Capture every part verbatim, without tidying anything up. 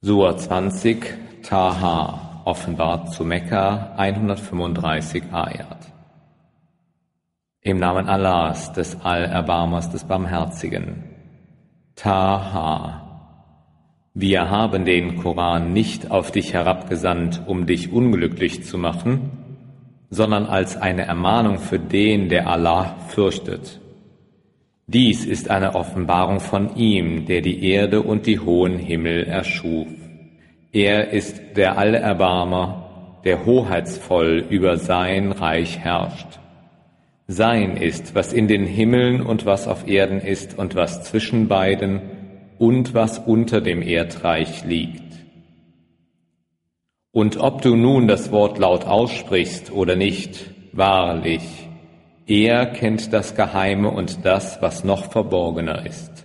Sura zwanzig, Taha, offenbart zu Mekka, hundertfünfunddreißig Ayat. Im Namen Allahs, des Allerbarmers, des Barmherzigen. Taha. Wir haben den Koran nicht auf dich herabgesandt, um dich unglücklich zu machen, sondern als eine Ermahnung für den, der Allah fürchtet. Dies ist eine Offenbarung von ihm, der die Erde und die hohen Himmel erschuf. Er ist der Allerbarmer, der hoheitsvoll über sein Reich herrscht. Sein ist, was in den Himmeln und was auf Erden ist und was zwischen beiden und was unter dem Erdreich liegt. Und ob du nun das Wort laut aussprichst oder nicht, wahrlich, er kennt das Geheime und das, was noch verborgener ist.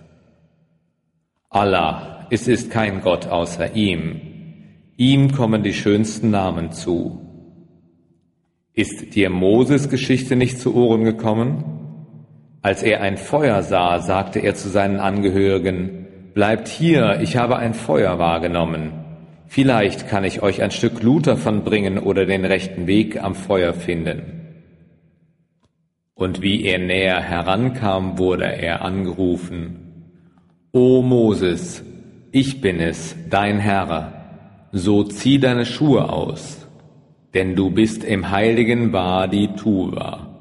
Allah, es ist kein Gott außer ihm. Ihm kommen die schönsten Namen zu. Ist dir Moses Geschichte nicht zu Ohren gekommen? Als er ein Feuer sah, sagte er zu seinen Angehörigen, bleibt hier, ich habe ein Feuer wahrgenommen. Vielleicht kann ich euch ein Stück Glut davon bringen oder den rechten Weg am Feuer finden. Und wie er näher herankam, wurde er angerufen. O Moses, ich bin es, dein Herr, so zieh deine Schuhe aus, denn du bist im heiligen Wadi Tuwa.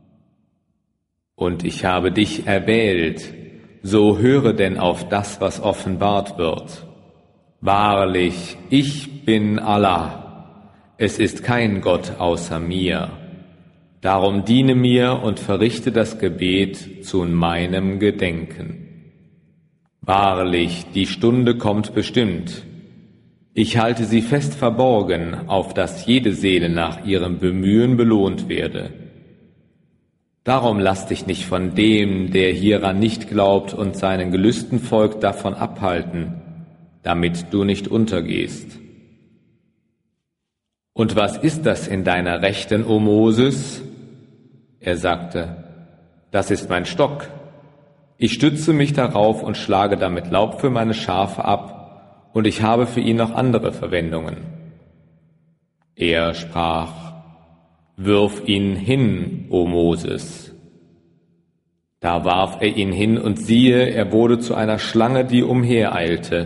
Und ich habe dich erwählt, so höre denn auf das, was offenbart wird. Wahrlich, ich bin Allah, es ist kein Gott außer mir. Darum diene mir und verrichte das Gebet zu meinem Gedenken. Wahrlich, die Stunde kommt bestimmt. Ich halte sie fest verborgen, auf dass jede Seele nach ihrem Bemühen belohnt werde. Darum lass dich nicht von dem, der hieran nicht glaubt und seinen Gelüsten folgt, davon abhalten, damit du nicht untergehst. Und was ist das in deiner Rechten, o Moses? Er sagte, das ist mein Stock. Ich stütze mich darauf und schlage damit Laub für meine Schafe ab, und ich habe für ihn noch andere Verwendungen. Er sprach, wirf ihn hin, o Moses. Da warf er ihn hin, und siehe, er wurde zu einer Schlange, die umhereilte.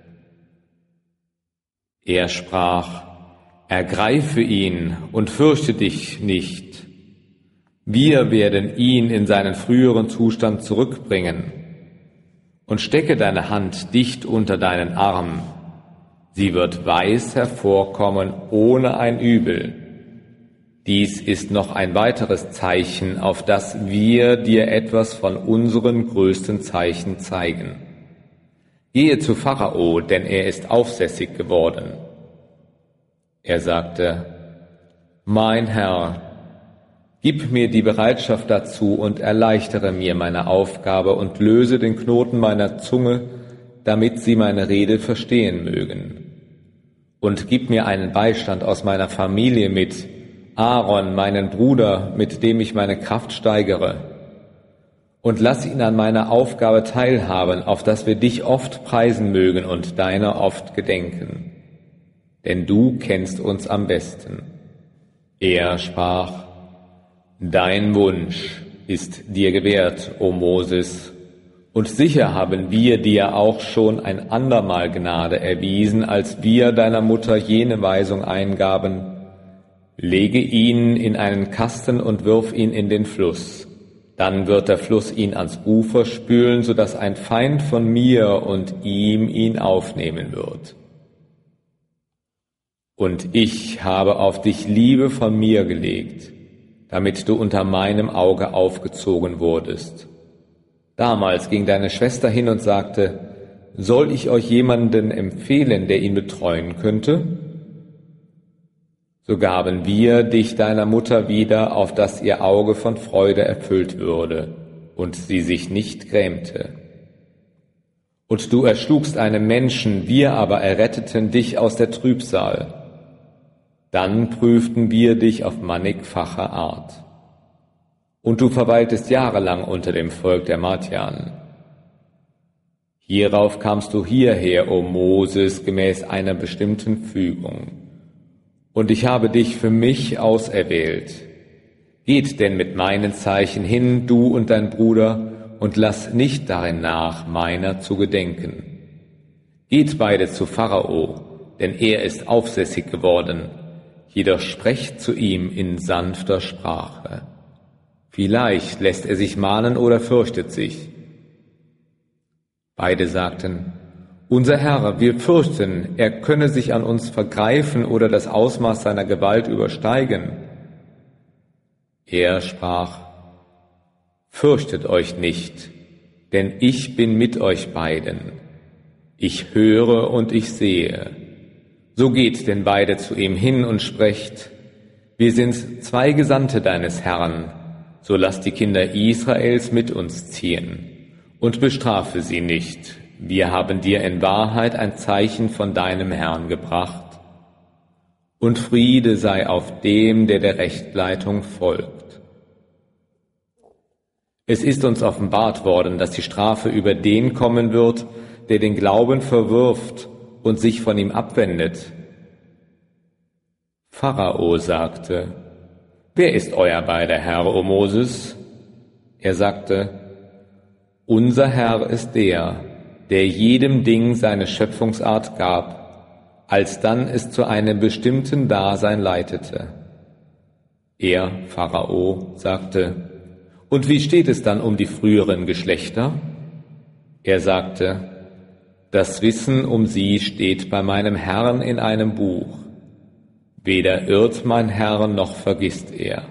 Er sprach, ergreife ihn und fürchte dich nicht. Wir werden ihn in seinen früheren Zustand zurückbringen. Und stecke deine Hand dicht unter deinen Arm. Sie wird weiß hervorkommen ohne ein Übel. Dies ist noch ein weiteres Zeichen, auf das wir dir etwas von unseren größten Zeichen zeigen. Gehe zu Pharao, denn er ist aufsässig geworden. Er sagte, mein Herr, gib mir die Bereitschaft dazu und erleichtere mir meine Aufgabe und löse den Knoten meiner Zunge, damit sie meine Rede verstehen mögen. Und gib mir einen Beistand aus meiner Familie mit, Aaron, meinen Bruder, mit dem ich meine Kraft steigere. Und lass ihn an meiner Aufgabe teilhaben, auf dass wir dich oft preisen mögen und deiner oft gedenken. Denn du kennst uns am besten. Er sprach, dein Wunsch ist dir gewährt, o Moses, und sicher haben wir dir auch schon ein andermal Gnade erwiesen, als wir deiner Mutter jene Weisung eingaben, lege ihn in einen Kasten und wirf ihn in den Fluss. Dann wird der Fluss ihn ans Ufer spülen, so dass ein Feind von mir und ihm ihn aufnehmen wird. Und ich habe auf dich Liebe von mir gelegt, damit du unter meinem Auge aufgezogen wurdest. Damals ging deine Schwester hin und sagte, soll ich euch jemanden empfehlen, der ihn betreuen könnte? So gaben wir dich deiner Mutter wieder, auf dass ihr Auge von Freude erfüllt würde und sie sich nicht grämte. Und du erschlugst einen Menschen, wir aber erretteten dich aus der Trübsal. Dann prüften wir dich auf mannigfache Art. Und du verweiltest jahrelang unter dem Volk der Madjan. Hierauf kamst du hierher, o Moses, gemäß einer bestimmten Fügung. Und ich habe dich für mich auserwählt. Geht denn mit meinen Zeichen hin, du und dein Bruder, und lass nicht darin nach, meiner zu gedenken. Geht beide zu Pharao, denn er ist aufsässig geworden, jedoch sprecht zu ihm in sanfter Sprache. Vielleicht lässt er sich mahnen oder fürchtet sich. Beide sagten, unser Herr, wir fürchten, er könne sich an uns vergreifen oder das Ausmaß seiner Gewalt übersteigen. Er sprach, fürchtet euch nicht, denn ich bin mit euch beiden. Ich höre und ich sehe. So geht denn beide zu ihm hin und sprecht, wir sind zwei Gesandte deines Herrn, so lass die Kinder Israels mit uns ziehen und bestrafe sie nicht. Wir haben dir in Wahrheit ein Zeichen von deinem Herrn gebracht. Und Friede sei auf dem, der der Rechtleitung folgt. Es ist uns offenbart worden, dass die Strafe über den kommen wird, der den Glauben verwirft und sich von ihm abwendet. Pharao sagte, wer ist euer beider Herr, o Moses? Er sagte, unser Herr ist der, der jedem Ding seine Schöpfungsart gab, alsdann es zu einem bestimmten Dasein leitete. Er, Pharao, sagte, und wie steht es dann um die früheren Geschlechter? Er sagte, das Wissen um sie steht bei meinem Herrn in einem Buch. Weder irrt mein Herr noch vergisst er.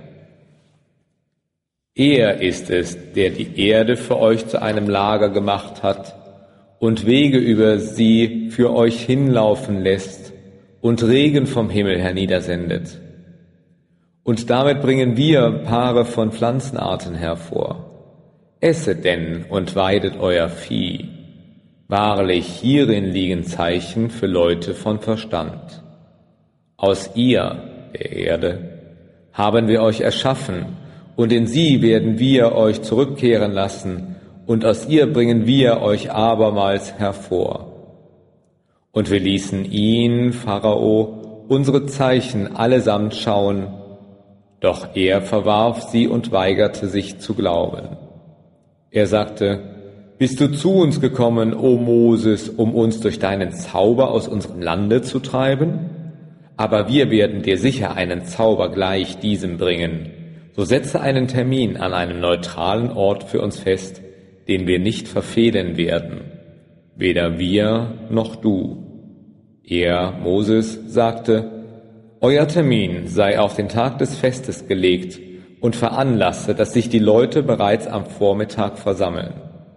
Er ist es, der die Erde für euch zu einem Lager gemacht hat und Wege über sie für euch hinlaufen lässt und Regen vom Himmel herniedersendet. Und damit bringen wir Paare von Pflanzenarten hervor. Esset denn und weidet euer Vieh. Wahrlich, hierin liegen Zeichen für Leute von Verstand. Aus ihr, der Erde, haben wir euch erschaffen, und in sie werden wir euch zurückkehren lassen, und aus ihr bringen wir euch abermals hervor. Und wir ließen ihn, Pharao, unsere Zeichen allesamt schauen, doch er verwarf sie und weigerte sich zu glauben. Er sagte, bist du zu uns gekommen, o Moses, um uns durch deinen Zauber aus unserem Lande zu treiben? Aber wir werden dir sicher einen Zauber gleich diesem bringen. So setze einen Termin an einem neutralen Ort für uns fest, den wir nicht verfehlen werden, weder wir noch du. Er, Moses, sagte, euer Termin sei auf den Tag des Festes gelegt und veranlasse, dass sich die Leute bereits am Vormittag versammeln.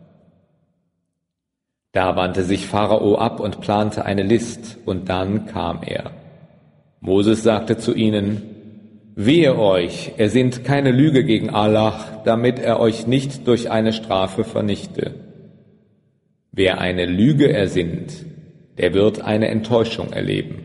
Da wandte sich Pharao ab und plante eine List, und dann kam er. Moses sagte zu ihnen, wehe euch, ersinnt keine Lüge gegen Allah, damit er euch nicht durch eine Strafe vernichte. Wer eine Lüge ersinnt, der wird eine Enttäuschung erleben.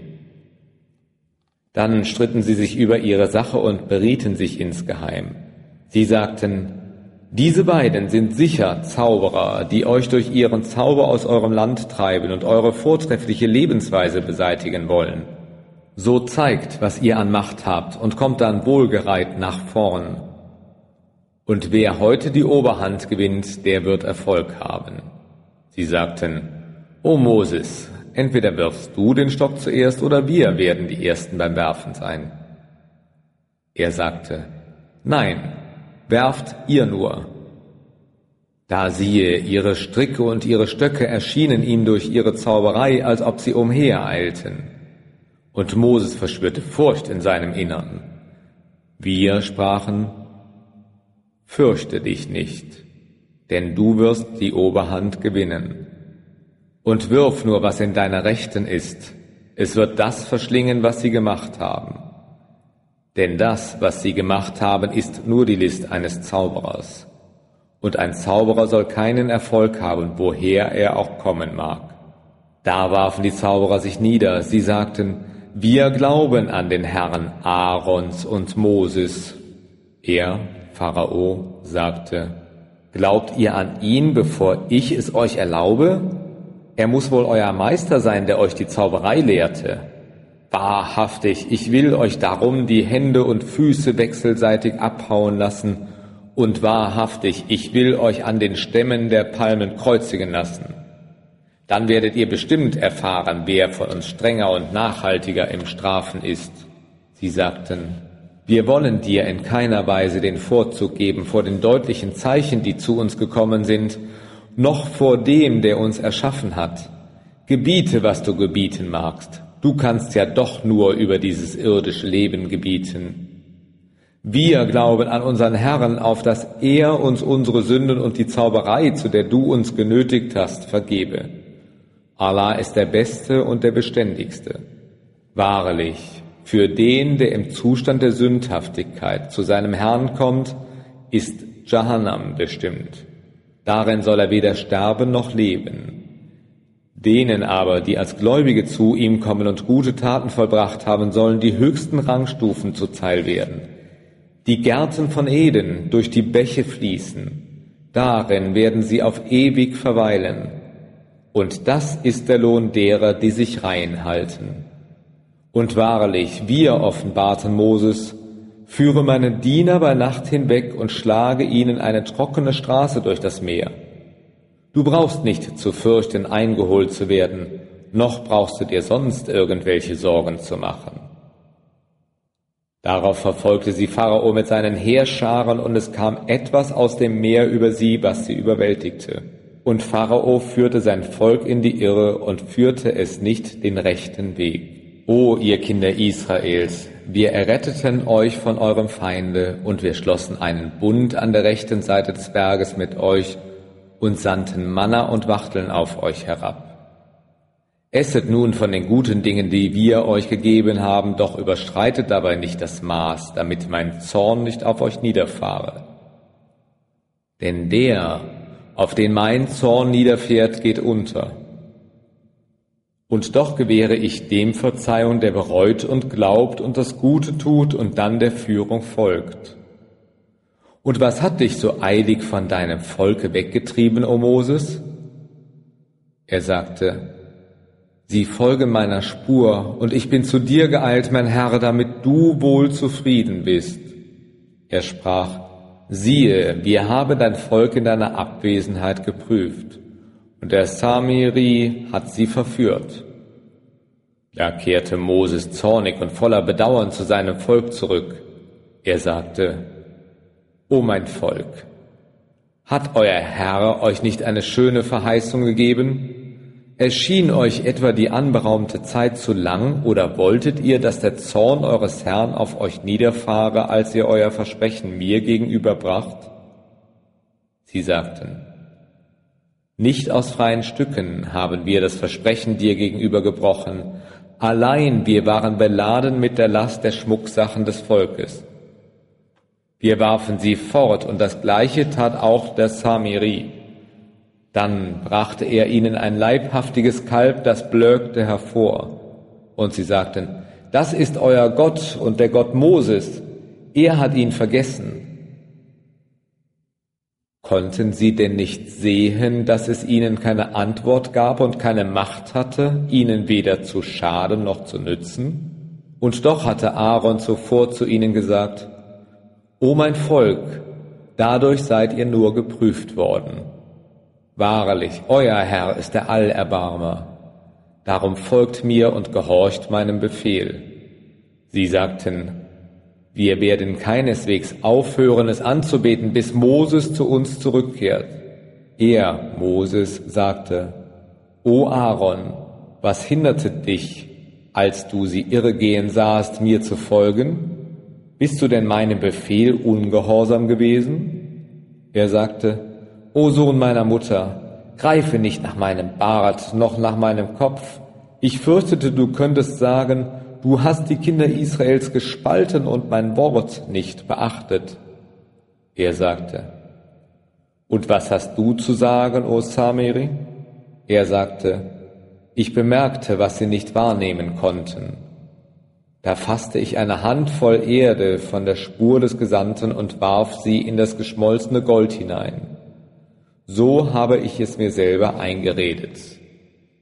Dann stritten sie sich über ihre Sache und berieten sich insgeheim. Sie sagten, diese beiden sind sicher Zauberer, die euch durch ihren Zauber aus eurem Land treiben und eure vortreffliche Lebensweise beseitigen wollen. So zeigt, was ihr an Macht habt, und kommt dann wohlgereit nach vorn. Und wer heute die Oberhand gewinnt, der wird Erfolg haben. Sie sagten, O Moses, entweder wirfst du den Stock zuerst, oder wir werden die Ersten beim Werfen sein. Er sagte, nein, werft ihr nur. Da siehe, ihre Stricke und ihre Stöcke erschienen ihm durch ihre Zauberei, als ob sie umhereilten. Und Moses verspürte Furcht in seinem Innern. Wir sprachen, fürchte dich nicht, denn du wirst die Oberhand gewinnen. Und wirf nur, was in deiner Rechten ist. Es wird das verschlingen, was sie gemacht haben. Denn das, was sie gemacht haben, ist nur die List eines Zauberers. Und ein Zauberer soll keinen Erfolg haben, woher er auch kommen mag. Da warfen die Zauberer sich nieder. Sie sagten, wir glauben an den Herrn Aarons und Moses. Er, Pharao, sagte, glaubt ihr an ihn, bevor ich es euch erlaube? er muss wohl euer Meister sein, der euch die Zauberei lehrte. Wahrhaftig, ich will euch darum die Hände und Füße wechselseitig abhauen lassen, und wahrhaftig, ich will euch an den Stämmen der Palmen kreuzigen lassen. Dann werdet ihr bestimmt erfahren, wer von uns strenger und nachhaltiger im Strafen ist. Sie sagten: Wir wollen dir in keiner Weise den Vorzug geben vor den deutlichen Zeichen, die zu uns gekommen sind, noch vor dem, der uns erschaffen hat. Gebiete, was du gebieten magst. Du kannst ja doch nur über dieses irdische Leben gebieten. Wir glauben an unseren Herrn, auf dass er uns unsere Sünden und die Zauberei, zu der du uns genötigt hast, vergebe. Allah ist der Beste und der Beständigste. Wahrlich, für den, der im Zustand der Sündhaftigkeit zu seinem Herrn kommt, ist Jahannam bestimmt. Darin soll er weder sterben noch leben. Denen aber, die als Gläubige zu ihm kommen und gute Taten vollbracht haben, sollen die höchsten Rangstufen zuteil werden. Die Gärten von Eden durch die Bäche fließen, darin werden sie auf ewig verweilen. Und das ist der Lohn derer, die sich rein halten. Und wahrlich, wir offenbarten Moses: Führe meine Diener bei Nacht hinweg und schlage ihnen eine trockene Straße durch das Meer. Du brauchst nicht zu fürchten, eingeholt zu werden, noch brauchst du dir sonst irgendwelche Sorgen zu machen. Darauf verfolgte sie Pharao mit seinen Heerscharen, und es kam etwas aus dem Meer über sie, was sie überwältigte. Und Pharao führte sein Volk in die Irre und führte es nicht den rechten Weg. O ihr Kinder Israels, wir erretteten euch von eurem Feinde, und wir schlossen einen Bund an der rechten Seite des Berges mit euch und sandten Manna und Wachteln auf euch herab. Esset nun von den guten Dingen, die wir euch gegeben haben, doch überschreitet dabei nicht das Maß, damit mein Zorn nicht auf euch niederfahre. Denn der, auf den mein Zorn niederfährt, geht unter. Und doch gewähre ich dem Verzeihung, der bereut und glaubt und das Gute tut und dann der Führung folgt. Und was hat dich so eilig von deinem Volke weggetrieben, o Moses? Er sagte: Sie folgen meiner Spur, und ich bin zu dir geeilt, mein Herr, damit du wohl zufrieden bist. Er sprach: Siehe, wir haben dein Volk in deiner Abwesenheit geprüft, und der Samiri hat sie verführt. Da kehrte Moses zornig und voller Bedauern zu seinem Volk zurück. Er sagte: O mein Volk, hat euer Herr euch nicht eine schöne Verheißung gegeben? Erschien euch etwa die anberaumte Zeit zu lang, oder wolltet ihr, dass der Zorn eures Herrn auf euch niederfahre, als ihr euer Versprechen mir gegenüber bracht? Sie sagten: Nicht aus freien Stücken haben wir das Versprechen dir gegenüber gebrochen, allein wir waren beladen mit der Last der Schmucksachen des Volkes. Wir warfen sie fort, und das Gleiche tat auch der Samiri. Dann brachte er ihnen ein leibhaftiges Kalb, das blökte, hervor. Und sie sagten: Das ist euer Gott und der Gott Moses. Er hat ihn vergessen. Konnten sie denn nicht sehen, dass es ihnen keine Antwort gab und keine Macht hatte, ihnen weder zu schaden noch zu nützen? Und doch hatte Aaron zuvor zu ihnen gesagt: O mein Volk, dadurch seid ihr nur geprüft worden. Wahrlich, euer Herr ist der Allerbarmer. Darum folgt mir und gehorcht meinem Befehl. Sie sagten: Wir werden keineswegs aufhören, es anzubeten, bis Moses zu uns zurückkehrt. Er, Moses, sagte: O Aaron, was hinderte dich, als du sie irregehen sahst, mir zu folgen? Bist du denn meinem Befehl ungehorsam gewesen? Er sagte: O Sohn meiner Mutter, greife nicht nach meinem Bart, noch nach meinem Kopf. Ich fürchtete, du könntest sagen: Du hast die Kinder Israels gespalten und mein Wort nicht beachtet. Er sagte: Und was hast du zu sagen, o Samiri? Er sagte: Ich bemerkte, was sie nicht wahrnehmen konnten. Da fasste ich eine Handvoll Erde von der Spur des Gesandten und warf sie in das geschmolzene Gold hinein. So habe ich es mir selber eingeredet.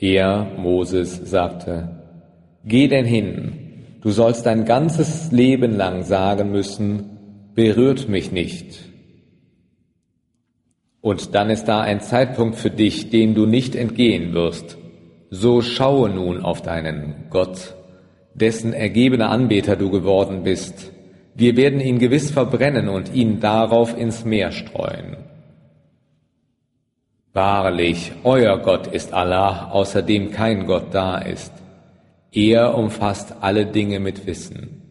Er, Moses, sagte: Geh denn hin, du sollst dein ganzes Leben lang sagen müssen: Berührt mich nicht. Und dann ist da ein Zeitpunkt für dich, dem du nicht entgehen wirst. So schaue nun auf deinen Gott, dessen ergebener Anbeter du geworden bist. Wir werden ihn gewiss verbrennen und ihn darauf ins Meer streuen. Wahrlich, euer Gott ist Allah, außer dem kein Gott da ist. Er umfasst alle Dinge mit Wissen.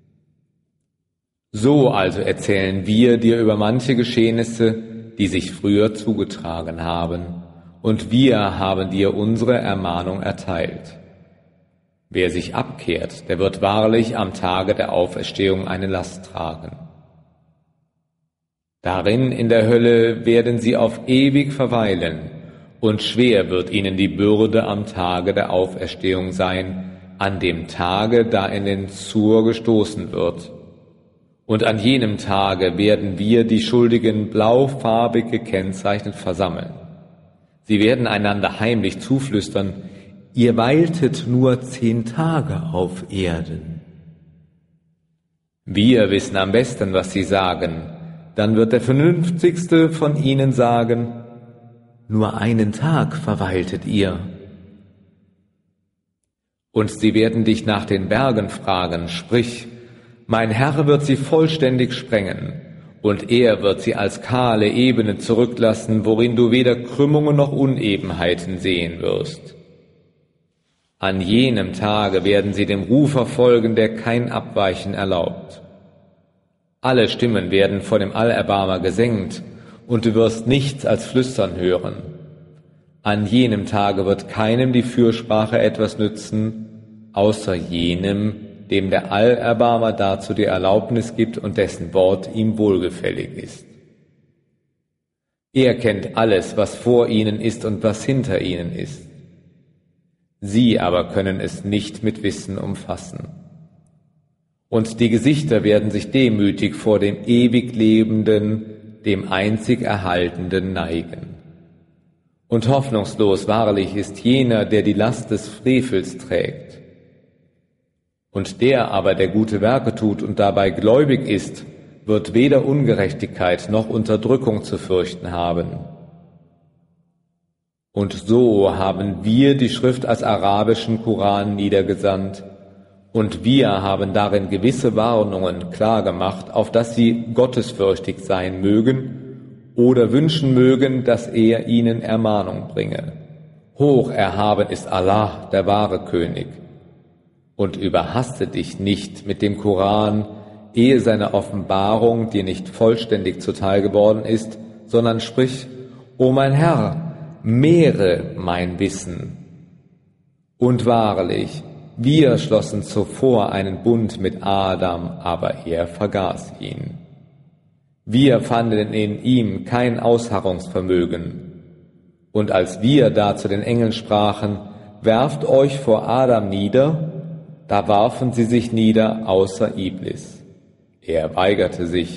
So also erzählen wir dir über manche Geschehnisse, die sich früher zugetragen haben, und wir haben dir unsere Ermahnung erteilt. Wer sich abkehrt, der wird wahrlich am Tage der Auferstehung eine Last tragen. Darin in der Hölle werden sie auf ewig verweilen, und schwer wird ihnen die Bürde am Tage der Auferstehung sein, an dem Tage, da in den Zur gestoßen wird. Und an jenem Tage werden wir die Schuldigen blaufarbig gekennzeichnet versammeln. Sie werden einander heimlich zuflüstern: Ihr weiltet nur zehn Tage auf Erden. Wir wissen am besten, was sie sagen. Dann wird der Vernünftigste von ihnen sagen: Nur einen Tag verweiltet ihr. Und sie werden dich nach den Bergen fragen, sprich: Mein Herr wird sie vollständig sprengen, und er wird sie als kahle Ebene zurücklassen, worin du weder Krümmungen noch Unebenheiten sehen wirst. An jenem Tage werden sie dem Rufer folgen, der kein Abweichen erlaubt. Alle Stimmen werden vor dem Allerbarmer gesenkt, und du wirst nichts als Flüstern hören. An jenem Tage wird keinem die Fürsprache etwas nützen, außer jenem, dem der Allerbarmer dazu die Erlaubnis gibt und dessen Wort ihm wohlgefällig ist. Er kennt alles, was vor ihnen ist und was hinter ihnen ist. Sie aber können es nicht mit Wissen umfassen. Und die Gesichter werden sich demütig vor dem ewig Lebenden, dem einzig Erhaltenden neigen. Und hoffnungslos wahrlich ist jener, der die Last des Frevels trägt. Und der aber, der gute Werke tut und dabei gläubig ist, wird weder Ungerechtigkeit noch Unterdrückung zu fürchten haben. Und so haben wir die Schrift als arabischen Koran niedergesandt, und wir haben darin gewisse Warnungen klargemacht, auf dass sie gottesfürchtig sein mögen oder wünschen mögen, dass er ihnen Ermahnung bringe. Hoch erhaben ist Allah, der wahre König. Und überhaste dich nicht mit dem Koran, ehe seine Offenbarung dir nicht vollständig zuteil geworden ist, sondern sprich: O mein Herr, mehre mein Wissen. Und wahrlich, wir schlossen zuvor einen Bund mit Adam, aber er vergaß ihn. Wir fanden in ihm kein Ausharrungsvermögen. Und als wir da zu den Engeln sprachen: Werft euch vor Adam nieder, da warfen sie sich nieder, außer Iblis. Er weigerte sich.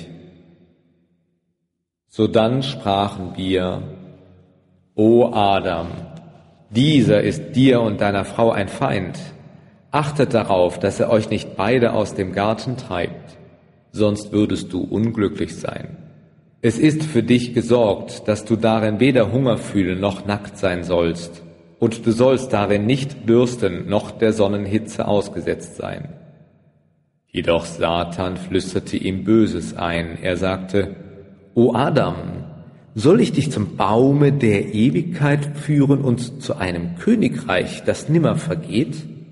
Sodann sprachen wir: O Adam, dieser ist dir und deiner Frau ein Feind. Achtet darauf, dass er euch nicht beide aus dem Garten treibt, sonst würdest du unglücklich sein. Es ist für dich gesorgt, dass du darin weder Hunger fühlen noch nackt sein sollst, und du sollst darin nicht dürsten noch der Sonnenhitze ausgesetzt sein. Jedoch Satan flüsterte ihm Böses ein. Er sagte: O Adam, soll ich dich zum Baume der Ewigkeit führen und zu einem Königreich, das nimmer vergeht?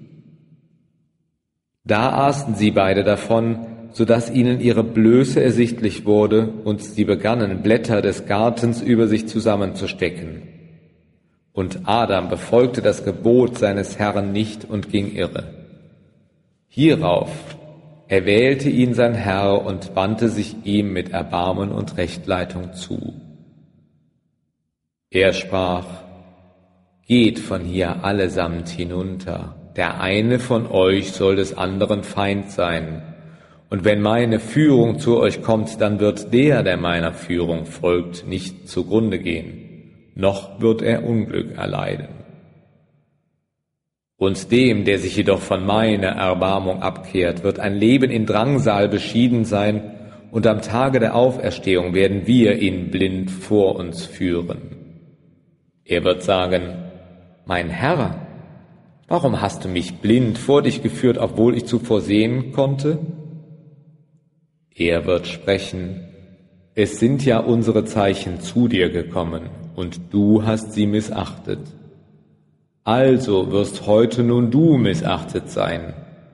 Da aßen sie beide davon, so dass ihnen ihre Blöße ersichtlich wurde, und sie begannen, Blätter des Gartens über sich zusammenzustecken. Und Adam befolgte das Gebot seines Herrn nicht und ging irre. Hierauf erwählte ihn sein Herr und wandte sich ihm mit Erbarmen und Rechtleitung zu. Er sprach: Geht von hier allesamt hinunter, der eine von euch soll des anderen Feind sein, und wenn meine Führung zu euch kommt, dann wird der, der meiner Führung folgt, nicht zugrunde gehen, noch wird er Unglück erleiden. Und dem, der sich jedoch von meiner Erbarmung abkehrt, wird ein Leben in Drangsal beschieden sein, und am Tage der Auferstehung werden wir ihn blind vor uns führen. Er wird sagen, mein Herr, warum hast du mich blind vor dich geführt, obwohl ich zuvor sehen konnte? Er wird sprechen, es sind ja unsere Zeichen zu dir gekommen, und du hast sie missachtet. Also wirst heute nun du missachtet sein.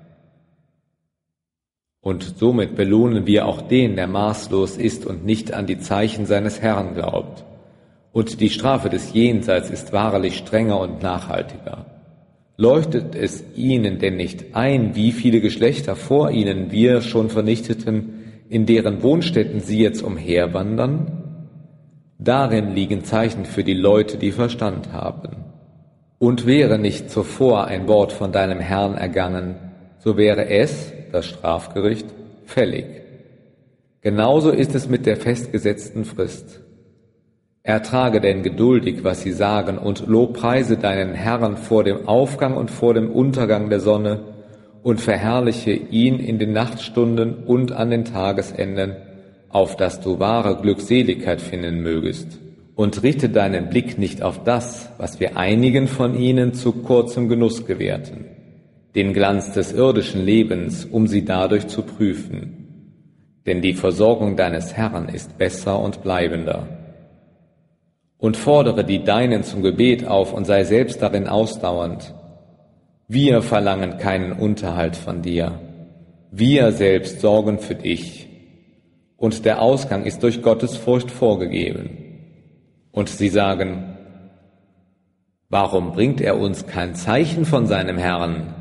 Und somit belohnen wir auch den, der maßlos ist und nicht an die Zeichen seines Herrn glaubt. Und die Strafe des Jenseits ist wahrlich strenger und nachhaltiger. Leuchtet es ihnen denn nicht ein, wie viele Geschlechter vor ihnen wir schon vernichteten, in deren Wohnstätten sie jetzt umherwandern? Darin liegen Zeichen für die Leute, die Verstand haben. Und wäre nicht zuvor ein Wort von deinem Herrn ergangen, so wäre es, das Strafgericht, fällig. Genauso ist es mit der festgesetzten Frist. Ertrage denn geduldig, was sie sagen, und lobpreise deinen Herrn vor dem Aufgang und vor dem Untergang der Sonne und verherrliche ihn in den Nachtstunden und an den Tagesenden, auf dass du wahre Glückseligkeit finden mögest. Und richte deinen Blick nicht auf das, was wir einigen von ihnen zu kurzem Genuss gewährten, den Glanz des irdischen Lebens, um sie dadurch zu prüfen. Denn die Versorgung deines Herrn ist besser und bleibender. Und fordere die Deinen zum Gebet auf und sei selbst darin ausdauernd. Wir verlangen keinen Unterhalt von dir. Wir selbst sorgen für dich. Und der Ausgang ist durch Gottes Furcht vorgegeben. Und sie sagen, warum bringt er uns kein Zeichen von seinem Herrn?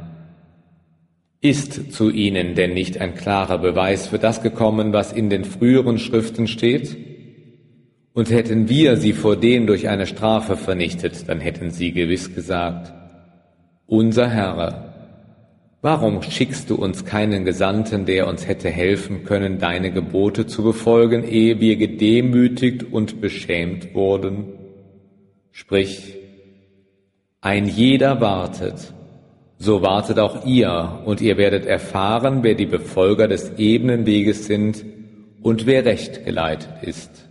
Ist zu ihnen denn nicht ein klarer Beweis für das gekommen, was in den früheren Schriften steht? Und hätten wir sie vor dem durch eine Strafe vernichtet, dann hätten sie gewiss gesagt, unser Herr, warum schickst du uns keinen Gesandten, der uns hätte helfen können, deine Gebote zu befolgen, ehe wir gedemütigt und beschämt wurden? Sprich, ein jeder wartet, so wartet auch ihr, und ihr werdet erfahren, wer die Befolger des ebenen Weges sind und wer recht geleitet ist.